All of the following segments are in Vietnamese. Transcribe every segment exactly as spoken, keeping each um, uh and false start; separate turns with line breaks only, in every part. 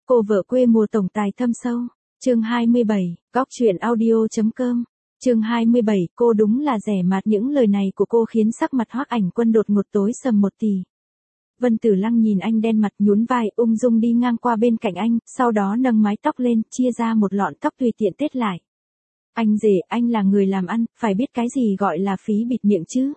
Cô vợ quê mùa tổng tài thâm sâu. Chương hai mươi bảy, góc truyện audio.com. Chương hai mươi bảy, cô đúng là rẻ mạt. Những lời này của cô khiến sắc mặt Hoắc Ảnh Quân đột ngột tối sầm một tì. Vân Tử Lăng nhìn anh đen mặt nhún vai, ung dung đi ngang qua bên cạnh anh, sau đó nâng mái tóc lên, chia ra một lọn tóc tùy tiện tết lại. Anh rể, anh là người làm ăn, phải biết cái gì gọi là phí bịt miệng chứ.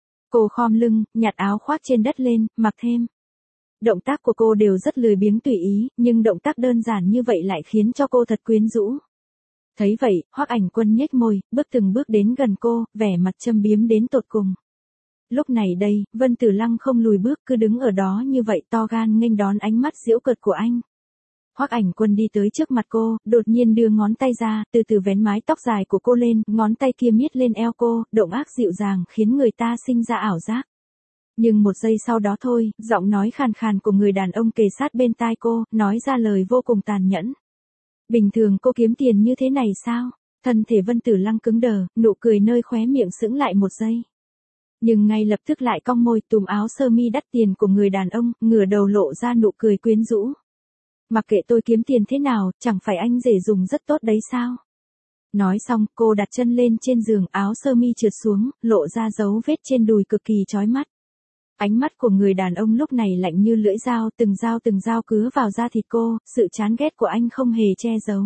Cô khom lưng, nhặt áo khoác trên đất lên, mặc thêm. Động tác của cô đều rất lười biếng tùy ý, nhưng động tác đơn giản như vậy lại khiến cho cô thật quyến rũ. Thấy vậy, Hoắc Ảnh Quân nhếch môi, bước từng bước đến gần cô, vẻ mặt châm biếm đến tột cùng. Lúc này đây, Vân Tử Lăng không lùi bước, cứ đứng ở đó như vậy, to gan nghênh đón ánh mắt giễu cợt của anh. Hoắc Ảnh Quân đi tới trước mặt cô, đột nhiên đưa ngón tay ra, từ từ vén mái tóc dài của cô lên, ngón tay kia miết lên eo cô, động tác dịu dàng khiến người ta sinh ra ảo giác. Nhưng một giây sau đó thôi, giọng nói khàn khàn của người đàn ông kề sát bên tai cô, nói ra lời vô cùng tàn nhẫn. Bình thường cô kiếm tiền như thế này sao? Thân thể Vân Tử Lăng cứng đờ, nụ cười nơi khóe miệng sững lại một giây. Nhưng ngay lập tức lại cong môi, túm áo sơ mi đắt tiền của người đàn ông, ngửa đầu lộ ra nụ cười quyến rũ. Mặc kệ tôi kiếm tiền thế nào, chẳng phải anh rể dùng rất tốt đấy sao? Nói xong, cô đặt chân lên trên giường, áo sơ mi trượt xuống, lộ ra dấu vết trên đùi cực kỳ chói mắt. Ánh mắt của người đàn ông lúc này lạnh như lưỡi dao, từng dao từng dao cứa vào da thịt cô, sự chán ghét của anh không hề che giấu.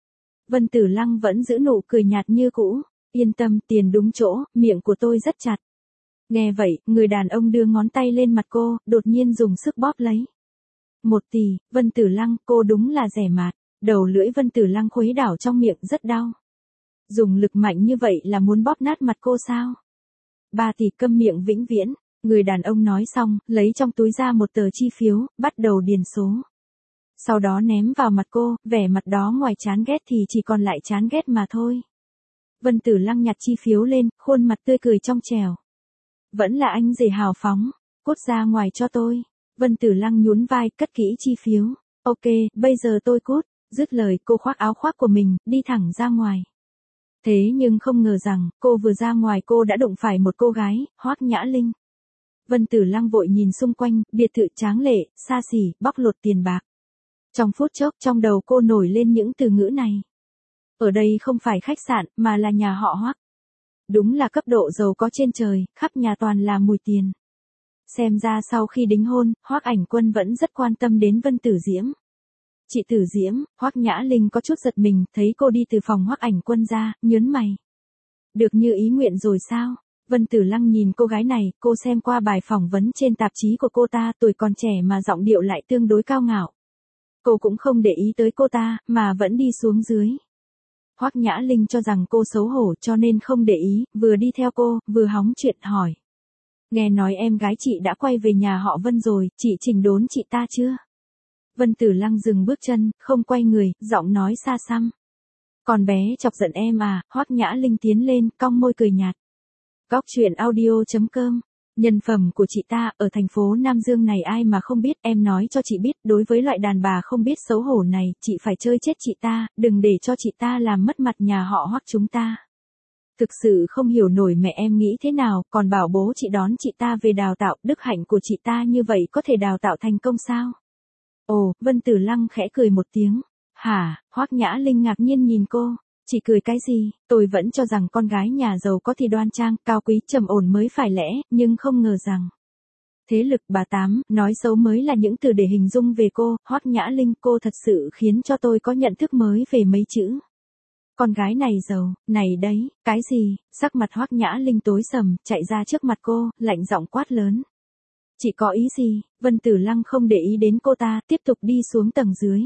Vân Tử Lăng vẫn giữ nụ cười nhạt như cũ, yên tâm, tiền đúng chỗ, miệng của tôi rất chặt. Nghe vậy, người đàn ông đưa ngón tay lên mặt cô, đột nhiên dùng sức bóp lấy. Một tì, Vân Tử Lăng, cô đúng là rẻ mạt. Đầu lưỡi Vân Tử Lăng khuấy đảo trong miệng rất đau. Dùng lực mạnh như vậy là muốn bóp nát mặt cô sao? Ba tỷ, câm miệng vĩnh viễn. Người đàn ông nói xong, lấy trong túi ra một tờ chi phiếu, bắt đầu điền số. Sau đó ném vào mặt cô, vẻ mặt đó ngoài chán ghét thì chỉ còn lại chán ghét mà thôi. Vân Tử Lăng nhặt chi phiếu lên, khuôn mặt tươi cười trong trẻo. Vẫn là anh rể hào phóng, cút ra ngoài cho tôi. Vân Tử Lăng nhún vai, cất kỹ chi phiếu. Ok, bây giờ tôi cút. Dứt lời, cô khoác áo khoác của mình, đi thẳng ra ngoài. Thế nhưng không ngờ rằng, cô vừa ra ngoài cô đã đụng phải một cô gái, Hoắc Nhã Linh. Vân Tử Lăng vội nhìn xung quanh, biệt thự tráng lệ, xa xỉ, bóc lột tiền bạc. Trong phút chốc, trong đầu cô nổi lên những từ ngữ này. Ở đây không phải khách sạn, mà là nhà họ Hoắc. Đúng là cấp độ giàu có trên trời, khắp nhà toàn là mùi tiền. Xem ra sau khi đính hôn, Hoắc Ảnh Quân vẫn rất quan tâm đến Vân Tử Diễm. Chị Tử Diễm, Hoắc Nhã Linh có chút giật mình, thấy cô đi từ phòng Hoắc Ảnh Quân ra, nhớn mày. Được như ý nguyện rồi sao? Vân Tử Lăng nhìn cô gái này, cô xem qua bài phỏng vấn trên tạp chí của cô ta, tuổi còn trẻ mà giọng điệu lại tương đối cao ngạo. Cô cũng không để ý tới cô ta, mà vẫn đi xuống dưới. Hoắc Nhã Linh cho rằng cô xấu hổ cho nên không để ý, vừa đi theo cô, vừa hóng chuyện hỏi. Nghe nói em gái chị đã quay về nhà họ Vân rồi, chị chỉnh đốn chị ta chưa? Vân Tử Lăng dừng bước chân, không quay người, giọng nói xa xăm. Còn bé chọc giận em à? Hoắc Nhã Linh tiến lên, cong môi cười nhạt. Góc truyện audio.com. Nhân phẩm của chị ta, ở thành phố Nam Dương này ai mà không biết, em nói cho chị biết, đối với loại đàn bà không biết xấu hổ này, chị phải chơi chết chị ta, đừng để cho chị ta làm mất mặt nhà họ Hoắc chúng ta. Thực sự không hiểu nổi mẹ em nghĩ thế nào, còn bảo bố chị đón chị ta về đào tạo, đức hạnh của chị ta như vậy có thể đào tạo thành công sao? Ồ, Vân Tử Lăng khẽ cười một tiếng. Hả? Hoắc Nhã Linh ngạc nhiên nhìn cô. Chị cười cái gì? Tôi vẫn cho rằng con gái nhà giàu có thì đoan trang, cao quý, trầm ổn mới phải lẽ, nhưng không ngờ rằng. Thế lực, bà tám, nói xấu mới là những từ để hình dung về cô. Hoắc Nhã Linh, cô thật sự khiến cho tôi có nhận thức mới về mấy chữ. Con gái này giàu, này đấy, cái gì? Sắc mặt Hoắc Nhã Linh tối sầm, chạy ra trước mặt cô, lạnh giọng quát lớn. Chị có ý gì? Vân Tử Lăng không để ý đến cô ta, tiếp tục đi xuống tầng dưới.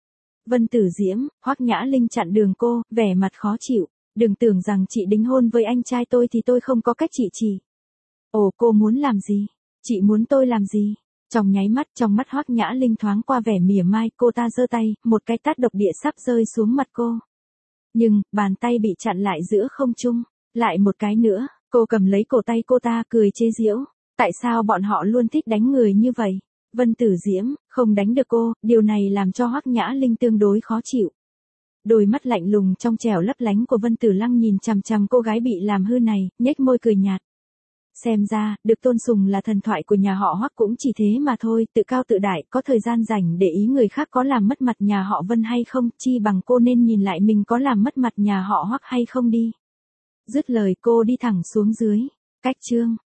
Vân Tử Diễm, Hoắc Nhã Linh chặn đường cô, vẻ mặt khó chịu. Đừng tưởng rằng chị đính hôn với anh trai tôi thì tôi không có cách trị chị. Ồ, cô muốn làm gì? Chị muốn tôi làm gì? Trong nháy mắt, trong mắt Hoắc Nhã Linh thoáng qua vẻ mỉa mai, cô ta giơ tay, một cái tát độc địa sắp rơi xuống mặt cô. Nhưng, bàn tay bị chặn lại giữa không trung. Lại một cái nữa, cô cầm lấy cổ tay cô ta, cười chế giễu. Tại sao bọn họ luôn thích đánh người như vậy? Vân Tử Diễm, không đánh được cô, điều này làm cho Hoắc Nhã Linh tương đối khó chịu. Đôi mắt lạnh lùng trong trẻo lấp lánh của Vân Tử Lăng nhìn chằm chằm cô gái bị làm hư này, nhếch môi cười nhạt. Xem ra, được tôn sùng là thần thoại của nhà họ Hoắc cũng chỉ thế mà thôi, tự cao tự đại, có thời gian rảnh để ý người khác có làm mất mặt nhà họ Vân hay không, chi bằng cô nên nhìn lại mình có làm mất mặt nhà họ Hoắc hay không đi. Dứt lời cô đi thẳng xuống dưới. Cách chương